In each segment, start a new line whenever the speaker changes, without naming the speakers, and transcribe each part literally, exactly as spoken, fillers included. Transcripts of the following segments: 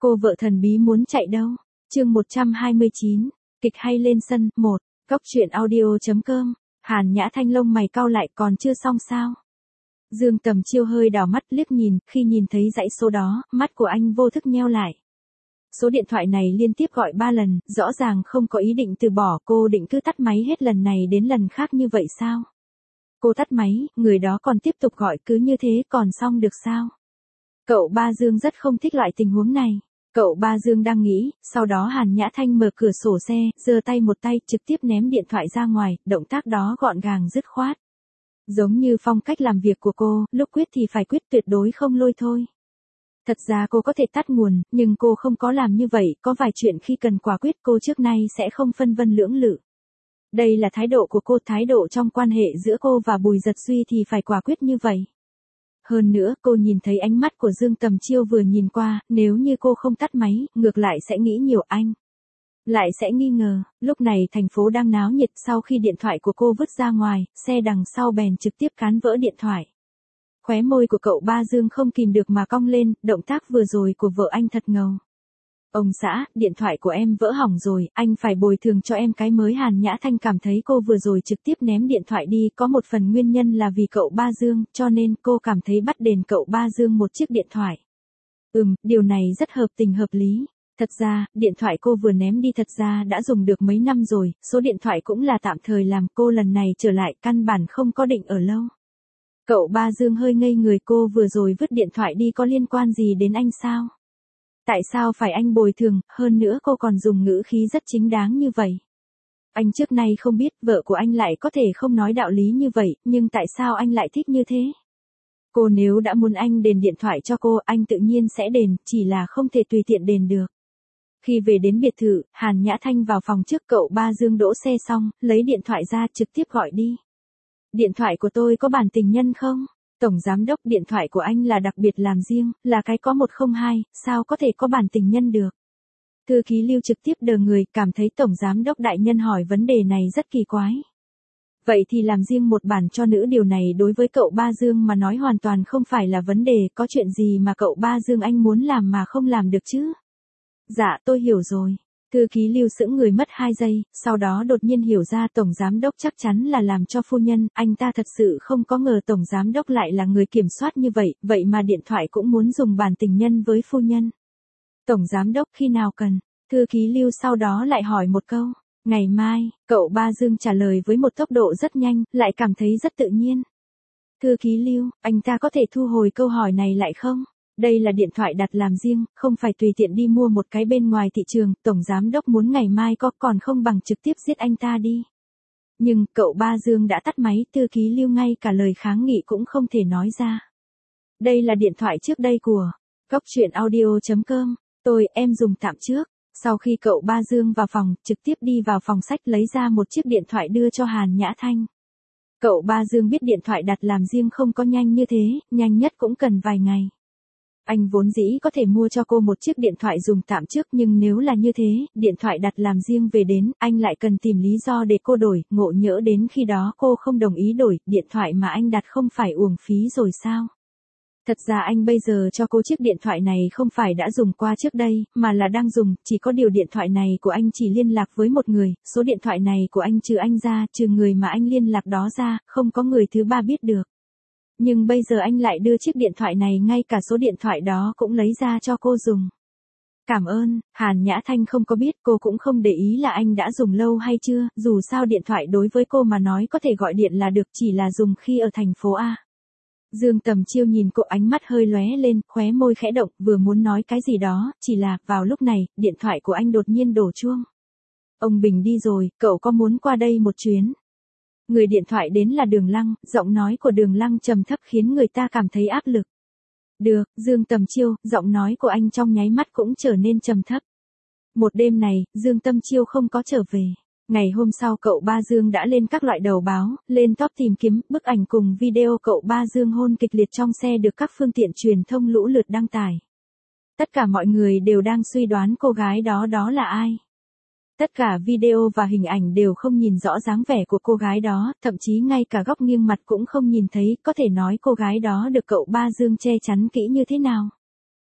Cô vợ thần bí muốn chạy đâu? Chương một trăm hai mươi chín, kịch hay lên sân, một. Cóc truyện audio.com. Hàn Nhã Thanh lông mày cau lại, còn chưa xong sao? Dương Tầm Chiêu hơi đảo mắt liếc nhìn, khi nhìn thấy dãy số đó, mắt của anh vô thức nheo lại. Số điện thoại này liên tiếp gọi ba lần, rõ ràng không có ý định từ bỏ, cô định cứ tắt máy hết lần này đến lần khác như vậy sao? Cô tắt máy, người đó còn tiếp tục gọi, cứ như thế còn xong được sao? Cậu Ba Dương rất không thích loại tình huống này. Cậu Ba Dương đang nghĩ, sau đó Hàn Nhã Thanh mở cửa sổ xe, giơ tay một tay trực tiếp ném điện thoại ra ngoài, động tác đó gọn gàng dứt khoát. Giống như phong cách làm việc của cô, lúc quyết thì phải quyết, tuyệt đối không lôi thôi. Thật ra cô có thể tắt nguồn, nhưng cô không có làm như vậy, có vài chuyện khi cần quả quyết cô trước nay sẽ không phân vân lưỡng lự. Đây là thái độ của cô, thái độ trong quan hệ giữa cô và Bùi Giật Duy thì phải quả quyết như vậy. Hơn nữa, cô nhìn thấy ánh mắt của Dương Tầm Chiêu vừa nhìn qua, nếu như cô không tắt máy, ngược lại sẽ nghĩ nhiều, anh lại sẽ nghi ngờ. Lúc này thành phố đang náo nhiệt, sau khi điện thoại của cô vứt ra ngoài, xe đằng sau bèn trực tiếp cán vỡ điện thoại. Khóe môi của cậu Ba Dương không kìm được mà cong lên, động tác vừa rồi của vợ anh thật ngầu. Ông xã, điện thoại của em vỡ hỏng rồi, anh phải bồi thường cho em cái mới. Hàn Nhã Thanh cảm thấy cô vừa rồi trực tiếp ném điện thoại đi, có một phần nguyên nhân là vì cậu Ba Dương, cho nên cô cảm thấy bắt đền cậu Ba Dương một chiếc điện thoại. Ừm, điều này rất hợp tình hợp lý. Thật ra, điện thoại cô vừa ném đi thật ra đã dùng được mấy năm rồi, số điện thoại cũng là tạm thời làm, cô lần này trở lại căn bản không có định ở lâu. Cậu Ba Dương hơi ngây người, cô vừa rồi vứt điện thoại đi có liên quan gì đến anh sao? Tại sao phải anh bồi thường, hơn nữa cô còn dùng ngữ khí rất chính đáng như vậy. Anh trước nay không biết vợ của anh lại có thể không nói đạo lý như vậy, nhưng tại sao anh lại thích như thế? Cô nếu đã muốn anh đền điện thoại cho cô, anh tự nhiên sẽ đền, chỉ là không thể tùy tiện đền được. Khi về đến biệt thự, Hàn Nhã Thanh vào phòng trước cậu Ba Dương đỗ xe xong, lấy điện thoại ra trực tiếp gọi đi. Điện thoại của tôi có bản tình nhân không? Tổng giám đốc, điện thoại của anh là đặc biệt làm riêng, là cái có một không hai, sao có thể có bản tình nhân được? Thư ký Lưu trực tiếp đờ người, cảm thấy tổng giám đốc đại nhân hỏi vấn đề này rất kỳ quái. Vậy thì làm riêng một bản cho nữ, điều này đối với cậu Ba Dương mà nói hoàn toàn không phải là vấn đề, có chuyện gì mà cậu Ba Dương anh muốn làm mà không làm được chứ? Dạ, tôi hiểu rồi. Thư ký Lưu sững người mất hai giây, sau đó đột nhiên hiểu ra tổng giám đốc chắc chắn là làm cho phu nhân, anh ta thật sự không có ngờ tổng giám đốc lại là người kiểm soát như vậy, vậy mà điện thoại cũng muốn dùng bản tình nhân với phu nhân. Tổng giám đốc khi nào cần? Thư ký Lưu sau đó lại hỏi một câu. Ngày mai, cậu Ba Dương trả lời với một tốc độ rất nhanh, lại cảm thấy rất tự nhiên. Thư ký Lưu, anh ta có thể thu hồi câu hỏi này lại không? Đây là điện thoại đặt làm riêng, không phải tùy tiện đi mua một cái bên ngoài thị trường, tổng giám đốc muốn ngày mai có, còn không bằng trực tiếp giết anh ta đi. Nhưng, cậu Ba Dương đã tắt máy, thư ký Lưu ngay cả lời kháng nghị cũng không thể nói ra. Đây là điện thoại trước đây của cóc truyện audio.com, tôi, em dùng tạm trước. Sau khi cậu Ba Dương vào phòng, trực tiếp đi vào phòng sách lấy ra một chiếc điện thoại đưa cho Hàn Nhã Thanh. Cậu Ba Dương biết điện thoại đặt làm riêng không có nhanh như thế, nhanh nhất cũng cần vài ngày. Anh vốn dĩ có thể mua cho cô một chiếc điện thoại dùng tạm trước, nhưng nếu là như thế, điện thoại đặt làm riêng về đến, anh lại cần tìm lý do để cô đổi, ngộ nhỡ đến khi đó cô không đồng ý đổi, điện thoại mà anh đặt không phải uổng phí rồi sao? Thật ra anh bây giờ cho cô chiếc điện thoại này không phải đã dùng qua trước đây, mà là đang dùng, chỉ có điều điện thoại này của anh chỉ liên lạc với một người, số điện thoại này của anh trừ anh ra, trừ người mà anh liên lạc đó ra, không có người thứ ba biết được. Nhưng bây giờ anh lại đưa chiếc điện thoại này, ngay cả số điện thoại đó cũng lấy ra cho cô dùng. Cảm ơn. Hàn Nhã Thanh không có biết, cô cũng không để ý là anh đã dùng lâu hay chưa, dù sao điện thoại đối với cô mà nói có thể gọi điện là được, chỉ là dùng khi ở thành phố A. Dương Tầm Chiêu nhìn cô, ánh mắt hơi lóe lên, khóe môi khẽ động, vừa muốn nói cái gì đó, chỉ là, vào lúc này, điện thoại của anh đột nhiên đổ chuông. Ông Bình đi rồi, cậu có muốn qua đây một chuyến? Người điện thoại đến là Đường Lăng, giọng nói của Đường Lăng trầm thấp khiến người ta cảm thấy áp lực. Được, Dương Tầm Chiêu, giọng nói của anh trong nháy mắt cũng trở nên trầm thấp. Một đêm này, Dương Tầm Chiêu không có trở về. Ngày hôm sau cậu Ba Dương đã lên các loại đầu báo, lên top tìm kiếm, bức ảnh cùng video cậu Ba Dương hôn kịch liệt trong xe được các phương tiện truyền thông lũ lượt đăng tải. Tất cả mọi người đều đang suy đoán cô gái đó đó là ai. Tất cả video và hình ảnh đều không nhìn rõ dáng vẻ của cô gái đó, thậm chí ngay cả góc nghiêng mặt cũng không nhìn thấy, có thể nói cô gái đó được cậu Ba Dương che chắn kỹ như thế nào.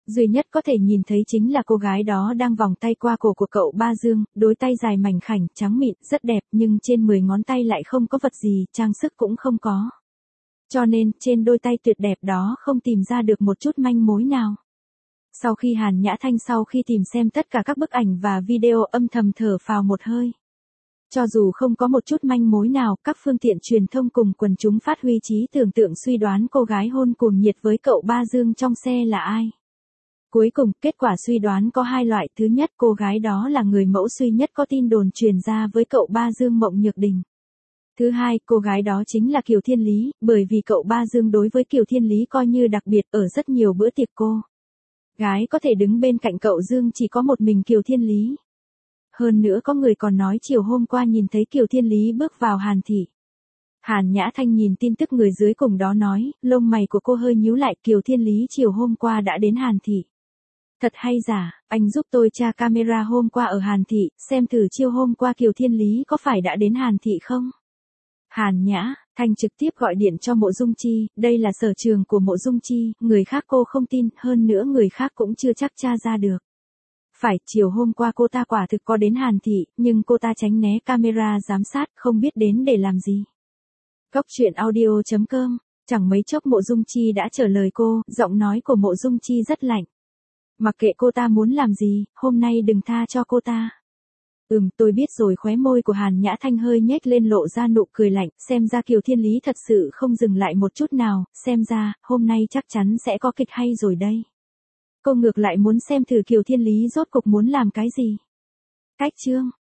Duy nhất có thể nhìn thấy chính là cô gái đó đang vòng tay qua cổ của cậu Ba Dương, đôi tay dài mảnh khảnh, trắng mịn, rất đẹp nhưng trên mười ngón tay lại không có vật gì, trang sức cũng không có. Cho nên, trên đôi tay tuyệt đẹp đó không tìm ra được một chút manh mối nào. Sau khi Hàn Nhã Thanh sau khi tìm xem tất cả các bức ảnh và video âm thầm thở phào một hơi. Cho dù không có một chút manh mối nào, các phương tiện truyền thông cùng quần chúng phát huy trí tưởng tượng suy đoán cô gái hôn cuồng nhiệt với cậu Ba Dương trong xe là ai. Cuối cùng, kết quả suy đoán có hai loại. Thứ nhất, cô gái đó là người mẫu duy nhất có tin đồn truyền ra với cậu Ba Dương Mộng Nhược Đình. Thứ hai, cô gái đó chính là Kiều Thiên Lý, bởi vì cậu Ba Dương đối với Kiều Thiên Lý coi như đặc biệt ở rất nhiều bữa tiệc cô gái có thể đứng bên cạnh cậu Dương chỉ có một mình Kiều Thiên Lý. Hơn nữa có người còn nói chiều hôm qua nhìn thấy Kiều Thiên Lý bước vào Hàn thị. Hàn Nhã Thanh nhìn tin tức người dưới cùng đó nói, lông mày của cô hơi nhíu lại, Kiều Thiên Lý chiều hôm qua đã đến Hàn thị. Thật hay giả, anh giúp tôi tra camera hôm qua ở Hàn thị, xem thử chiều hôm qua Kiều Thiên Lý có phải đã đến Hàn thị không? Hàn Nhã Thanh trực tiếp gọi điện cho Mộ Dung Chi, đây là sở trường của Mộ Dung Chi, người khác cô không tin, hơn nữa người khác cũng chưa chắc tra ra được. Phải, chiều hôm qua cô ta quả thực có đến Hàn thị, nhưng cô ta tránh né camera giám sát, không biết đến để làm gì. Góc truyện audio chấm com, chẳng mấy chốc Mộ Dung Chi đã trả lời cô, giọng nói của Mộ Dung Chi rất lạnh. Mặc kệ cô ta muốn làm gì, hôm nay đừng tha cho cô ta. Ừm, tôi biết rồi. Khóe môi của Hàn Nhã Thanh hơi nhếch lên lộ ra nụ cười lạnh, xem ra Kiều Thiên Lý thật sự không dừng lại một chút nào, xem ra, hôm nay chắc chắn sẽ có kịch hay rồi đây. Cô ngược lại muốn xem thử Kiều Thiên Lý rốt cục muốn làm cái gì. Cách chương